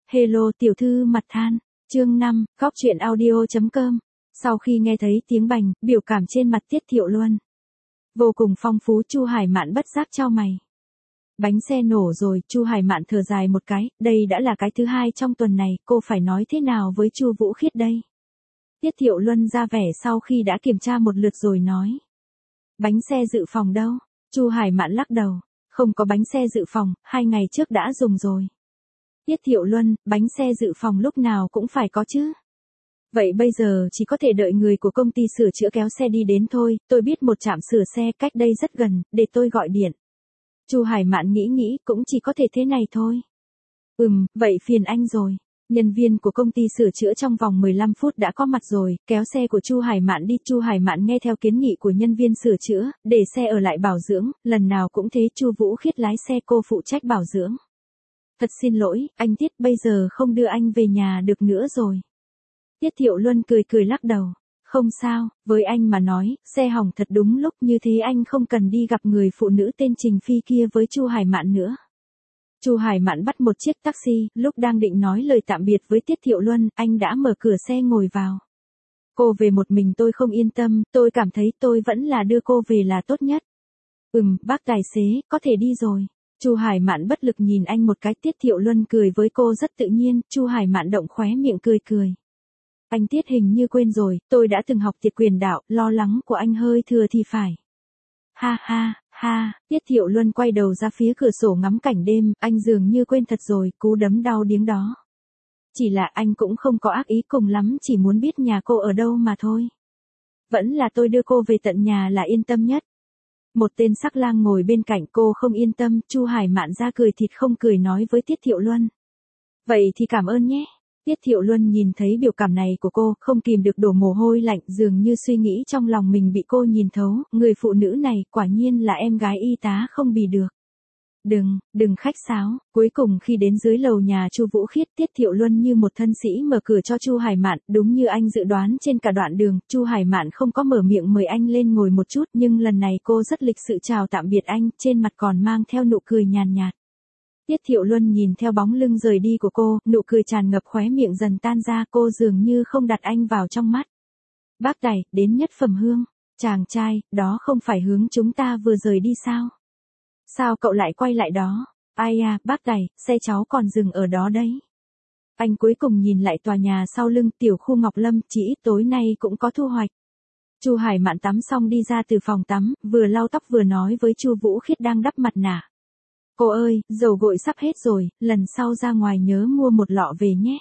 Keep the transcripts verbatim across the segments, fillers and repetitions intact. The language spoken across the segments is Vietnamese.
Hello tiểu thư mặt than, chương năm, góc truyện audio chấm com. Sau khi nghe thấy tiếng bành, biểu cảm trên mặt Tiết Thiệu Luân vô cùng phong phú, Chu Hải Mạn bất giác chau mày. Bánh xe nổ rồi, Chu Hải Mạn thở dài một cái, đây đã là cái thứ hai trong tuần này, cô phải nói thế nào với Chu Vũ Khiết đây? Tiết Thiệu Luân ra vẻ sau khi đã kiểm tra một lượt rồi nói. Bánh xe dự phòng đâu? Chu Hải Mạn lắc đầu, không có bánh xe dự phòng, hai ngày trước đã dùng rồi. Tiết Thiệu Luân, bánh xe dự phòng lúc nào cũng phải có chứ. Vậy bây giờ chỉ có thể đợi người của công ty sửa chữa kéo xe đi đến thôi, tôi biết một trạm sửa xe cách đây rất gần, để tôi gọi điện. Chu Hải Mạn nghĩ nghĩ, cũng chỉ có thể thế này thôi. Ừm, vậy phiền anh rồi. Nhân viên của công ty sửa chữa trong vòng mười lăm phút đã có mặt rồi, kéo xe của Chu Hải Mạn đi. Chu Hải Mạn nghe theo kiến nghị của nhân viên sửa chữa, để xe ở lại bảo dưỡng, lần nào cũng thế. Chu Vũ Khiết lái xe, cô phụ trách bảo dưỡng. Thật xin lỗi, anh Tiết, bây giờ không đưa anh về nhà được nữa rồi. Tiết Thiệu Luân cười cười lắc đầu. Không sao, với anh mà nói, xe hỏng thật đúng lúc, như thế anh không cần đi gặp người phụ nữ tên Trình Phi kia với Chu Hải Mạn nữa. Chu Hải Mạn bắt một chiếc taxi, lúc đang định nói lời tạm biệt với Tiết Thiệu Luân, anh đã mở cửa xe ngồi vào. Cô về một mình tôi không yên tâm, tôi cảm thấy tôi vẫn là đưa cô về là tốt nhất. Ừm, bác tài xế, có thể đi rồi. Chu Hải Mạn bất lực nhìn anh một cái. Tiết Thiệu Luân cười với cô rất tự nhiên. Chu Hải Mạn động khóe miệng cười cười. Anh Tiết hình như quên rồi, tôi đã từng học Tiệt Quyền Đạo, lo lắng của anh hơi thừa thì phải. Ha ha, ha, Tiết Thiệu Luân quay đầu ra phía cửa sổ ngắm cảnh đêm, anh dường như quên thật rồi, cú đấm đau điếng đó. Chỉ là anh cũng không có ác ý, cùng lắm chỉ muốn biết nhà cô ở đâu mà thôi. Vẫn là tôi đưa cô về tận nhà là yên tâm nhất. Một tên sắc lang ngồi bên cạnh, cô không yên tâm. Chu Hải Mạn ra cười thịt không cười nói với Tiết Thiệu Luân. Vậy thì cảm ơn nhé. Tiết Thiệu Luân nhìn thấy biểu cảm này của cô, không kìm được đổ mồ hôi lạnh, dường như suy nghĩ trong lòng mình bị cô nhìn thấu, người phụ nữ này quả nhiên là em gái y tá không bì được. Đừng, đừng khách sáo. Cuối cùng khi đến dưới lầu nhà Chu Vũ Khiết, Tiết Thiệu Luân như một thân sĩ mở cửa cho Chu Hải Mạn, đúng như anh dự đoán trên cả đoạn đường, Chu Hải Mạn không có mở miệng mời anh lên ngồi một chút, nhưng lần này cô rất lịch sự chào tạm biệt anh, trên mặt còn mang theo nụ cười nhàn nhạt. Tiết Thiệu Luân nhìn theo bóng lưng rời đi của cô, nụ cười tràn ngập khóe miệng dần tan ra, cô dường như không đặt anh vào trong mắt. Bác Tài, đến Nhất Phẩm Hương. Chàng trai, đó không phải hướng chúng ta vừa rời đi sao? Sao cậu lại quay lại đó? Ai à, bác Tài, xe cháu còn dừng ở đó đấy. Anh cuối cùng nhìn lại tòa nhà sau lưng, tiểu khu Ngọc Lâm, chỉ ít tối nay cũng có thu hoạch. Chu Hải Mạn tắm xong đi ra từ phòng tắm, vừa lau tóc vừa nói với Chu Vũ Khiết đang đắp mặt nạ. Cô ơi, dầu gội sắp hết rồi, lần sau ra ngoài nhớ mua một lọ về nhé.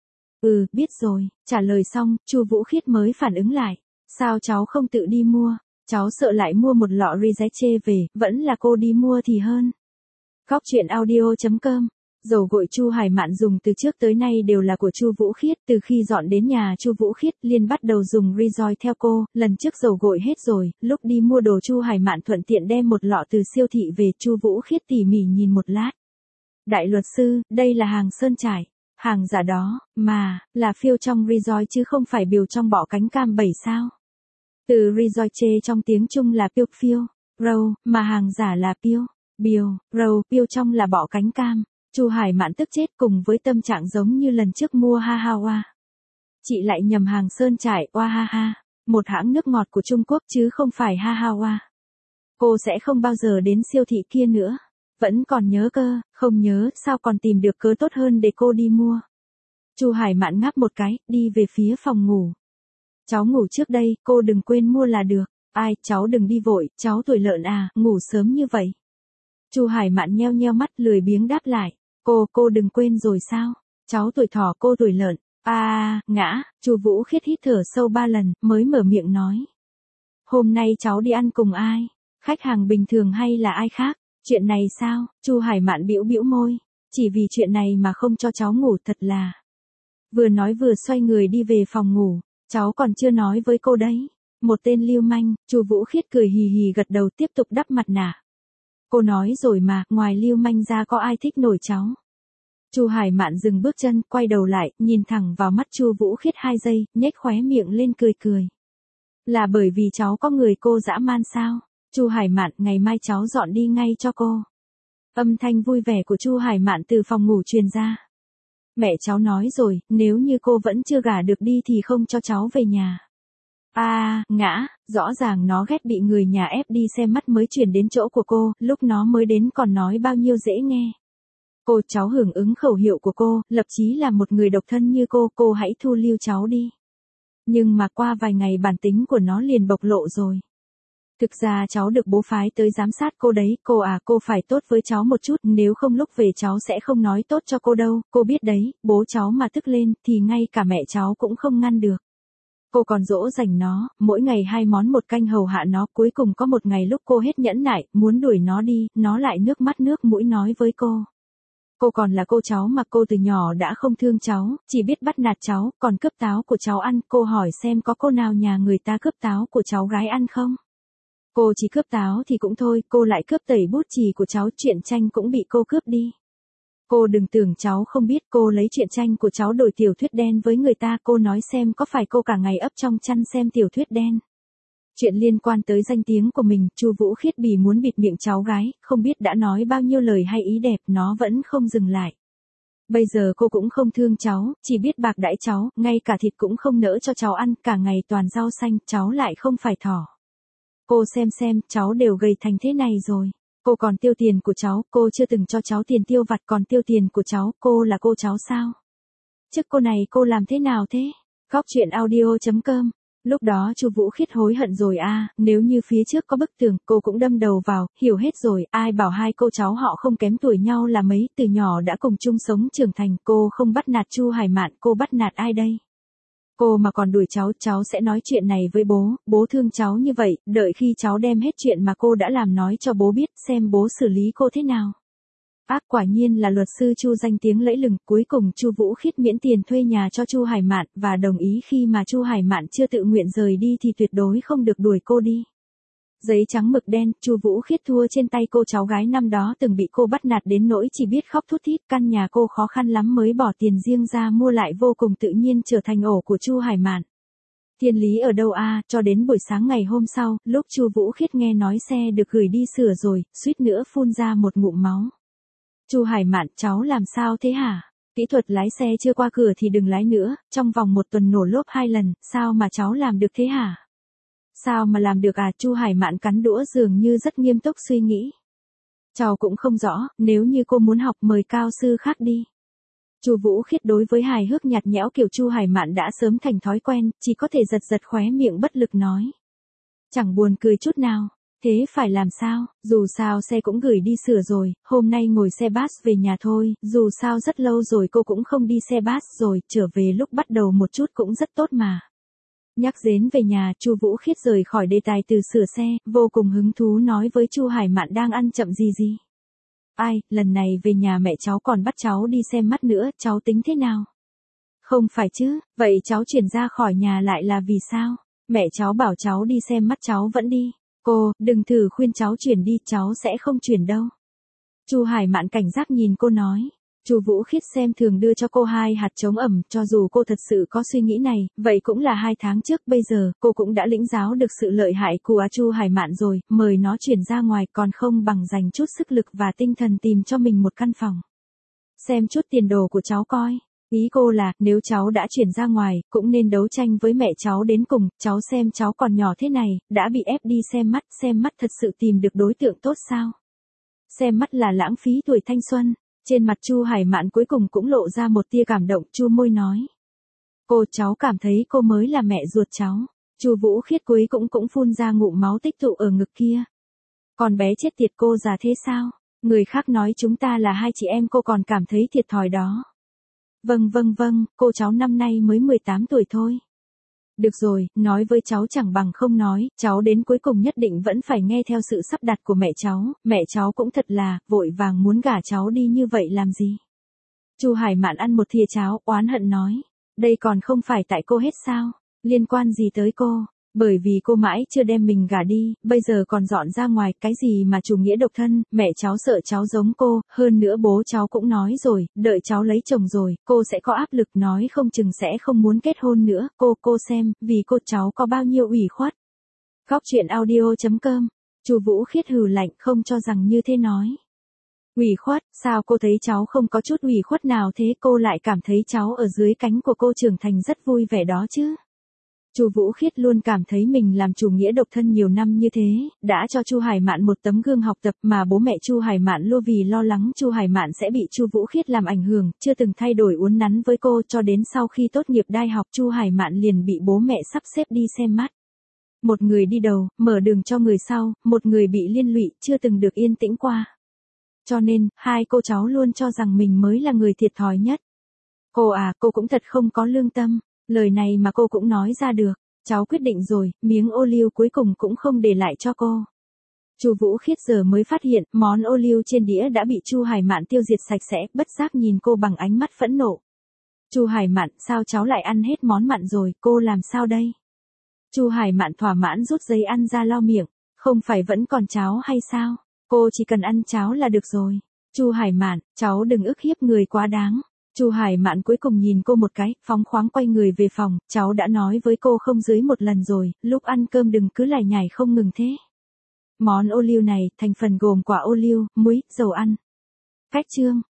Ừ, biết rồi. Trả lời xong, Chu Vũ Khiết mới phản ứng lại. Sao cháu không tự đi mua? Cháu sợ lại mua một lọ Rizeche về, vẫn là cô đi mua thì hơn. Góc truyện audio chấm com. Dầu gội Chu Hải Mạn dùng từ trước tới nay đều là của Chu Vũ Khiết, từ khi dọn đến nhà Chu Vũ Khiết, liền bắt đầu dùng Rizoi theo cô, lần trước dầu gội hết rồi, lúc đi mua đồ Chu Hải Mạn thuận tiện đem một lọ từ siêu thị về. Chu Vũ Khiết tỉ mỉ nhìn một lát. Đại luật sư, đây là hàng sơn trải, hàng giả đó, mà, là phiêu trong Rizoi chứ không phải biểu trong bọ cánh cam bảy sao? Từ Rizoiche trong tiếng Trung là piêu phiêu, râu, mà hàng giả là piêu, biêu, râu, piêu trong là bọ cánh cam. Chu Hải Mạn tức chết, cùng với tâm trạng giống như lần trước mua ha ha oa. Chị lại nhầm hàng sơn trải, oa ha ha, một hãng nước ngọt của Trung Quốc chứ không phải ha ha oa. Cô sẽ không bao giờ đến siêu thị kia nữa. Vẫn còn nhớ cơ, không nhớ, sao còn tìm được cớ tốt hơn để cô đi mua. Chu Hải Mạn ngáp một cái, đi về phía phòng ngủ. Cháu ngủ trước đây, cô đừng quên mua là được. Ai, cháu đừng đi vội, cháu tuổi lợn à, ngủ sớm như vậy. Chu Hải Mạn nheo nheo mắt, lười biếng đáp lại. Cô, cô đừng quên rồi sao? Cháu tuổi thỏ, cô tuổi lợn. À, ngã. Chu Vũ Khiết hít thở sâu ba lần, mới mở miệng nói. Hôm nay cháu đi ăn cùng ai? Khách hàng bình thường hay là ai khác? Chuyện này sao? Chu Hải Mạn bĩu bĩu môi. Chỉ vì chuyện này mà không cho cháu ngủ, thật là. Vừa nói vừa xoay người đi về phòng ngủ. Cháu còn chưa nói với cô đấy. Một tên lưu manh. Chu Vũ Khiết cười hì hì gật đầu, tiếp tục đắp mặt nạ. Cô nói rồi mà, ngoài lưu manh ra có ai thích nổi cháu? Chu Hải Mạn dừng bước chân, quay đầu lại, nhìn thẳng vào mắt Chu Vũ Khiết hai giây, nhếch khóe miệng lên cười cười. Là bởi vì cháu có người cô dã man sao? Chu Hải Mạn, ngày mai cháu dọn đi ngay cho cô. Âm thanh vui vẻ của Chu Hải Mạn từ phòng ngủ truyền ra. Mẹ cháu nói rồi, nếu như cô vẫn chưa gả được đi thì không cho cháu về nhà. A, à, ngã, rõ ràng nó ghét bị người nhà ép đi xem mắt mới chuyển đến chỗ của cô, lúc nó mới đến còn nói bao nhiêu dễ nghe. Cô cháu hưởng ứng khẩu hiệu của cô, lập chí là một người độc thân như cô, cô hãy thu lưu cháu đi. Nhưng mà qua vài ngày bản tính của nó liền bộc lộ rồi. Thực ra cháu được bố phái tới giám sát cô đấy, cô à, cô phải tốt với cháu một chút, nếu không lúc về cháu sẽ không nói tốt cho cô đâu, cô biết đấy, bố cháu mà tức lên thì ngay cả mẹ cháu cũng không ngăn được. Cô còn dỗ dành nó, mỗi ngày hai món một canh hầu hạ nó, cuối cùng có một ngày lúc cô hết nhẫn nại, muốn đuổi nó đi, nó lại nước mắt nước mũi nói với cô. Cô còn là cô cháu mà cô từ nhỏ đã không thương cháu, chỉ biết bắt nạt cháu, còn cướp táo của cháu ăn, cô hỏi xem có cô nào nhà người ta cướp táo của cháu gái ăn không? Cô chỉ cướp táo thì cũng thôi, cô lại cướp tẩy bút chì của cháu, truyện tranh cũng bị cô cướp đi. Cô đừng tưởng cháu không biết, cô lấy truyện tranh của cháu đổi tiểu thuyết đen với người ta, cô nói xem có phải cô cả ngày ấp trong chăn xem tiểu thuyết đen. Chuyện liên quan tới danh tiếng của mình, Chu Vũ Khiết bỉ muốn bịt miệng cháu gái, không biết đã nói bao nhiêu lời hay ý đẹp, nó vẫn không dừng lại. Bây giờ cô cũng không thương cháu, chỉ biết bạc đãi cháu, ngay cả thịt cũng không nỡ cho cháu ăn, cả ngày toàn rau xanh, cháu lại không phải thỏ. Cô xem xem, cháu đều gầy thành thế này rồi. Cô còn tiêu tiền của cháu, cô chưa từng cho cháu tiền tiêu vặt còn tiêu tiền của cháu, cô là cô cháu sao? Chứ cô này cô làm thế nào thế? Góc truyện audio chấm com. Lúc đó Chu Vũ Khiết hối hận rồi a, à, nếu như phía trước có bức tường, cô cũng đâm đầu vào, hiểu hết rồi, ai bảo hai cô cháu họ không kém tuổi nhau là mấy, từ nhỏ đã cùng chung sống trưởng thành, cô không bắt nạt Chu Hải Mạn, cô bắt nạt ai đây? Cô mà còn đuổi cháu, cháu sẽ nói chuyện này với bố, bố thương cháu như vậy, đợi khi cháu đem hết chuyện mà cô đã làm nói cho bố biết, xem bố xử lý cô thế nào. Ác, quả nhiên là luật sư Chu danh tiếng lẫy lừng, cuối cùng Chu Vũ Khiết miễn tiền thuê nhà cho Chu Hải Mạn và đồng ý khi mà Chu Hải Mạn chưa tự nguyện rời đi thì tuyệt đối không được đuổi cô đi. Giấy trắng mực đen, Chu Vũ Khiết thua trên tay cô cháu gái năm đó từng bị cô bắt nạt đến nỗi chỉ biết khóc thút thít, căn nhà cô khó khăn lắm mới bỏ tiền riêng ra mua lại, vô cùng tự nhiên trở thành ổ của Chu Hải Mạn. Thiên lý ở đâu a, à, cho đến buổi sáng ngày hôm sau, lúc Chu Vũ Khiết nghe nói xe được gửi đi sửa rồi, suýt nữa phun ra một ngụm máu. Chu Hải Mạn, cháu làm sao thế hả? Kỹ thuật lái xe chưa qua cửa thì đừng lái nữa, trong vòng một tuần nổ lốp hai lần, sao mà cháu làm được thế hả? Sao mà làm được à? Chu Hải Mạn cắn đũa dường như rất nghiêm túc suy nghĩ. Cháu cũng không rõ, nếu như cô muốn học mời cao sư khác đi. Chu Vũ Khiết đối với hài hước nhạt nhẽo kiểu Chu Hải Mạn đã sớm thành thói quen, chỉ có thể giật giật khóe miệng bất lực nói. Chẳng buồn cười chút nào. Thế phải làm sao, dù sao xe cũng gửi đi sửa rồi, hôm nay ngồi xe bus về nhà thôi, dù sao rất lâu rồi cô cũng không đi xe bus rồi, trở về lúc bắt đầu một chút cũng rất tốt mà. Nhắc đến về nhà, Chu Vũ Khiết rời khỏi đề tài từ sửa xe, vô cùng hứng thú nói với Chu Hải Mạn đang ăn chậm gì gì. Ai, lần này về nhà mẹ cháu còn bắt cháu đi xem mắt nữa, cháu tính thế nào? Không phải chứ, vậy cháu chuyển ra khỏi nhà lại là vì sao? Mẹ cháu bảo cháu đi xem mắt cháu vẫn đi. Cô, đừng thử khuyên cháu chuyển đi, cháu sẽ không chuyển đâu. Chu Hải Mạn cảnh giác nhìn cô nói. Chu Vũ Khiết xem thường đưa cho cô hai hạt chống ẩm, cho dù cô thật sự có suy nghĩ này, vậy cũng là hai tháng trước, bây giờ, cô cũng đã lĩnh giáo được sự lợi hại của Chu Hải Mạn rồi, mời nó chuyển ra ngoài còn không bằng dành chút sức lực và tinh thần tìm cho mình một căn phòng. Xem chút tiền đồ của cháu coi. Ý cô là, nếu cháu đã chuyển ra ngoài, cũng nên đấu tranh với mẹ cháu đến cùng, cháu xem cháu còn nhỏ thế này, đã bị ép đi xem mắt, xem mắt thật sự tìm được đối tượng tốt sao? Xem mắt là lãng phí tuổi thanh xuân. Trên mặt Chu Hải Mạn cuối cùng cũng lộ ra một tia cảm động, chu môi nói. Cô, cháu cảm thấy cô mới là mẹ ruột cháu. Chu Vũ Khiết cuối cũng cũng phun ra ngụm máu tích tụ ở ngực kia. Còn bé chết tiệt, cô già thế sao? Người khác nói chúng ta là hai chị em cô còn cảm thấy thiệt thòi đó. Vâng vâng vâng, cô cháu năm nay mới mười tám tuổi thôi. Được rồi, nói với cháu chẳng bằng không nói, cháu đến cuối cùng nhất định vẫn phải nghe theo sự sắp đặt của mẹ cháu, mẹ cháu cũng thật là, vội vàng muốn gả cháu đi như vậy làm gì. Chu Hải Mạn ăn một thìa cháo, oán hận nói, đây còn không phải tại cô hết sao, liên quan gì tới cô, bởi vì cô mãi chưa đem mình gả đi, bây giờ còn dọn ra ngoài, cái gì mà chủ nghĩa độc thân, mẹ cháu sợ cháu giống cô, hơn nữa bố cháu cũng nói rồi, đợi cháu lấy chồng rồi, cô sẽ có áp lực, nói không chừng sẽ không muốn kết hôn nữa, cô, cô xem, vì cô cháu có bao nhiêu ủy khuất. Góc truyện audio chấm com, Chu Vũ Khiết hừ lạnh, không cho rằng như thế nói. Ủy khuất, sao cô thấy cháu không có chút ủy khuất nào thế, cô lại cảm thấy cháu ở dưới cánh của cô trưởng thành rất vui vẻ đó chứ. Chu Vũ Khiết luôn cảm thấy mình làm chủ nghĩa độc thân nhiều năm như thế, đã cho Chu Hải Mạn một tấm gương học tập, mà bố mẹ Chu Hải Mạn luôn vì lo lắng Chu Hải Mạn sẽ bị Chu Vũ Khiết làm ảnh hưởng, chưa từng thay đổi uốn nắn với cô, cho đến sau khi tốt nghiệp đại học Chu Hải Mạn liền bị bố mẹ sắp xếp đi xem mắt. Một người đi đầu, mở đường cho người sau, một người bị liên lụy, chưa từng được yên tĩnh qua. Cho nên, hai cô cháu luôn cho rằng mình mới là người thiệt thòi nhất. Cô à, cô cũng thật không có lương tâm. Lời này mà cô cũng nói ra được. Cháu quyết định rồi, miếng ô liu cuối cùng cũng không để lại cho cô. Chu Vũ Khiết giờ mới phát hiện, món ô liu trên đĩa đã bị Chu Hải Mạn tiêu diệt sạch sẽ, bất giác nhìn cô bằng ánh mắt phẫn nộ. Chu Hải Mạn, sao cháu lại ăn hết món mặn rồi, cô làm sao đây? Chu Hải Mạn thỏa mãn rút giấy ăn ra lau miệng, không phải vẫn còn cháo hay sao? Cô chỉ cần ăn cháo là được rồi. Chu Hải Mạn, cháu đừng ức hiếp người quá đáng. Chu Hải Mạn cuối cùng nhìn cô một cái, phóng khoáng quay người về phòng, cháu đã nói với cô không dưới một lần rồi, lúc ăn cơm đừng cứ lải nhải không ngừng thế. Món ô liu này, thành phần gồm quả ô liu, muối, dầu ăn. Cách chương